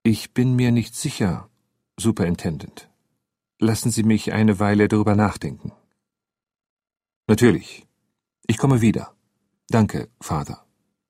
Ich bin mir nicht sicher, Superintendent. Lassen Sie mich eine Weile darüber nachdenken. Natürlich. Ich komme wieder. Danke, Vater.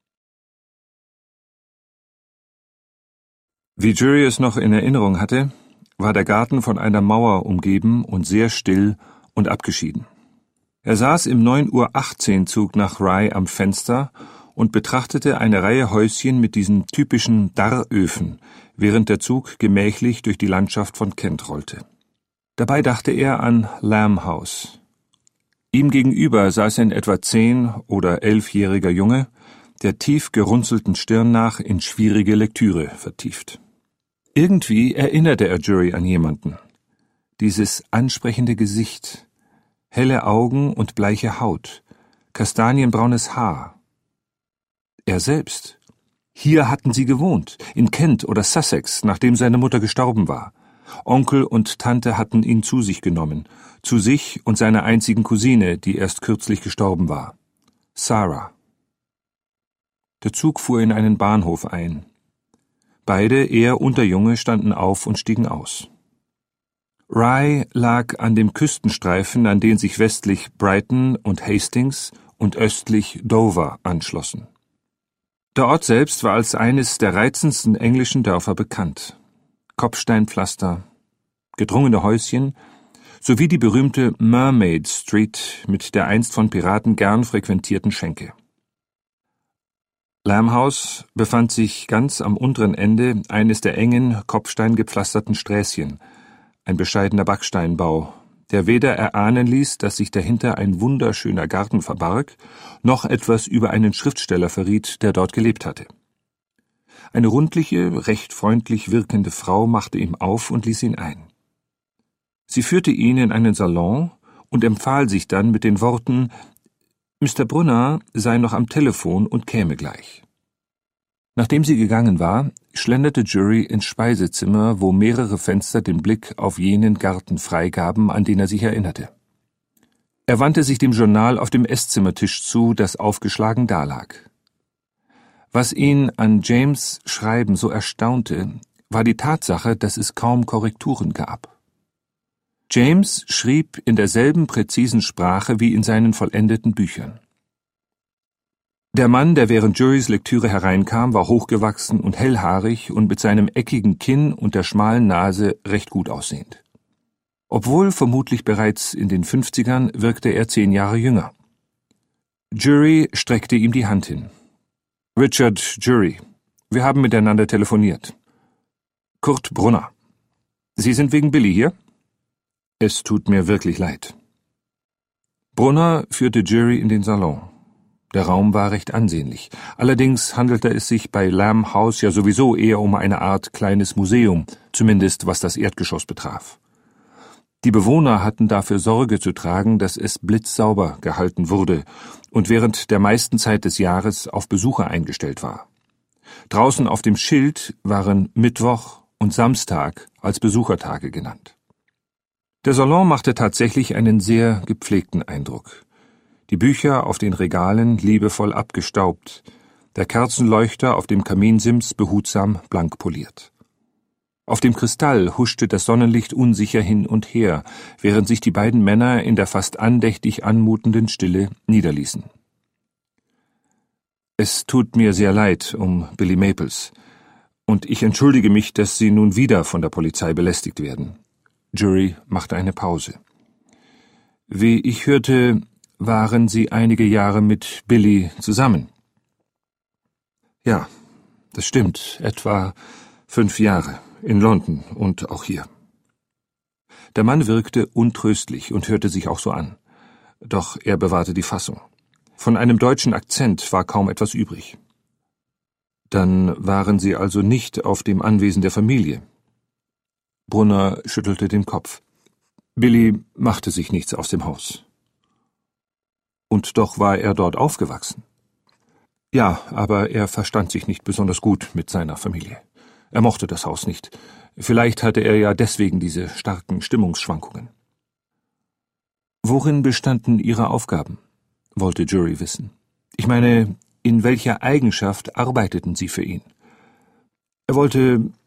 Wie Jury es noch in Erinnerung hatte, war der Garten von einer Mauer umgeben und sehr still und abgeschieden. Er saß im 9:18 Uhr Zug nach Rye am Fenster und betrachtete eine Reihe Häuschen mit diesen typischen Darröfen, während der Zug gemächlich durch die Landschaft von Kent rollte. Dabei dachte er an Lamb House. Ihm gegenüber saß ein etwa 10- oder 11-jähriger Junge, der tief gerunzelten Stirn nach in schwierige Lektüre vertieft. Irgendwie erinnerte er Jury an jemanden. Dieses ansprechende Gesicht, helle Augen und bleiche Haut, kastanienbraunes Haar. Er selbst. Hier hatten sie gewohnt, in Kent oder Sussex, nachdem seine Mutter gestorben war. Onkel und Tante hatten ihn zu sich genommen, zu sich und seiner einzigen Cousine, die erst kürzlich gestorben war. Sarah. Der Zug fuhr in einen Bahnhof ein. Beide, er und der Junge, standen auf und stiegen aus. Rye lag an dem Küstenstreifen, an den sich westlich Brighton und Hastings und östlich Dover anschlossen. Der Ort selbst war als eines der reizendsten englischen Dörfer bekannt. Kopfsteinpflaster, gedrungene Häuschen sowie die berühmte Mermaid Street mit der einst von Piraten gern frequentierten Schenke. Lamb House befand sich ganz am unteren Ende eines der engen, kopfsteingepflasterten Sträßchen, ein bescheidener Backsteinbau, der weder erahnen ließ, dass sich dahinter ein wunderschöner Garten verbarg, noch etwas über einen Schriftsteller verriet, der dort gelebt hatte. Eine rundliche, recht freundlich wirkende Frau machte ihm auf und ließ ihn ein. Sie führte ihn in einen Salon und empfahl sich dann mit den Worten, Mr. Brunner sei noch am Telefon und käme gleich. Nachdem sie gegangen war, schlenderte Jury ins Speisezimmer, wo mehrere Fenster den Blick auf jenen Garten freigaben, an den er sich erinnerte. Er wandte sich dem Journal auf dem Esszimmertisch zu, das aufgeschlagen dalag. Was ihn an James' Schreiben so erstaunte, war die Tatsache, dass es kaum Korrekturen gab. James schrieb in derselben präzisen Sprache wie in seinen vollendeten Büchern. Der Mann, der während Jurys Lektüre hereinkam, war hochgewachsen und hellhaarig und mit seinem eckigen Kinn und der schmalen Nase recht gut aussehend. Obwohl vermutlich bereits in den 50ern, wirkte er 10 Jahre jünger. Jury streckte ihm die Hand hin. Richard Jury, wir haben miteinander telefoniert. Kurt Brunner. Sie sind wegen Billy hier? Es tut mir wirklich leid. Brunner führte Jury in den Salon. Der Raum war recht ansehnlich. Allerdings handelte es sich bei Lamb House ja sowieso eher um eine Art kleines Museum, zumindest was das Erdgeschoss betraf. Die Bewohner hatten dafür Sorge zu tragen, dass es blitzsauber gehalten wurde und während der meisten Zeit des Jahres auf Besucher eingestellt war. Draußen auf dem Schild waren Mittwoch und Samstag als Besuchertage genannt. Der Salon machte tatsächlich einen sehr gepflegten Eindruck. Die Bücher auf den Regalen liebevoll abgestaubt, der Kerzenleuchter auf dem Kaminsims behutsam blank poliert. Auf dem Kristall huschte das Sonnenlicht unsicher hin und her, während sich die beiden Männer in der fast andächtig anmutenden Stille niederließen. Es tut mir sehr leid um Billy Maples, und ich entschuldige mich, dass Sie nun wieder von der Polizei belästigt werden. Jury machte eine Pause. Wie ich hörte, waren Sie einige Jahre mit Billy zusammen. Ja, das stimmt, etwa 5 Jahre, in London und auch hier. Der Mann wirkte untröstlich und hörte sich auch so an. Doch er bewahrte die Fassung. Von einem deutschen Akzent war kaum etwas übrig. Dann waren Sie also nicht auf dem Anwesen der Familie? Brunner schüttelte den Kopf. Billy machte sich nichts aus dem Haus. Und doch war er dort aufgewachsen. Ja, aber er verstand sich nicht besonders gut mit seiner Familie. Er mochte das Haus nicht. Vielleicht hatte er ja deswegen diese starken Stimmungsschwankungen. Worin bestanden Ihre Aufgaben? Wollte Jury wissen. Ich meine, in welcher Eigenschaft arbeiteten Sie für ihn? Er wollte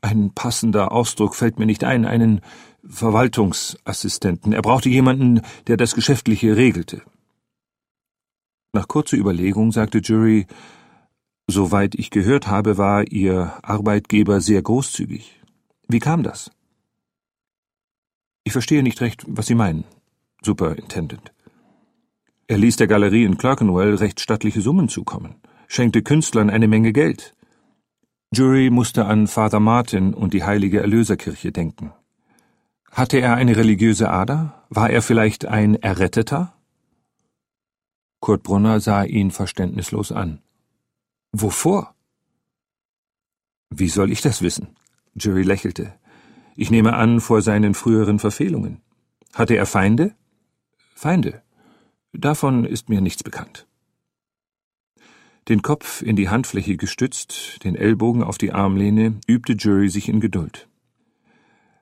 Ein passender Ausdruck fällt mir nicht ein, einen Verwaltungsassistenten. Er brauchte jemanden, der das Geschäftliche regelte. Nach kurzer Überlegung sagte Jury, soweit ich gehört habe, war Ihr Arbeitgeber sehr großzügig. Wie kam das? Ich verstehe nicht recht, was Sie meinen, Superintendent. Er ließ der Galerie in Clerkenwell recht stattliche Summen zukommen, schenkte Künstlern eine Menge Geld. Jury musste an Father Martin und die Heilige Erlöserkirche denken. Hatte er eine religiöse Ader? War er vielleicht ein Erretteter? Kurt Brunner sah ihn verständnislos an. Wovor? Wie soll ich das wissen? Jury lächelte. Ich nehme an, vor seinen früheren Verfehlungen. Hatte er Feinde? Feinde. Davon ist mir nichts bekannt. Den Kopf in die Handfläche gestützt, den Ellbogen auf die Armlehne, übte Jury sich in Geduld.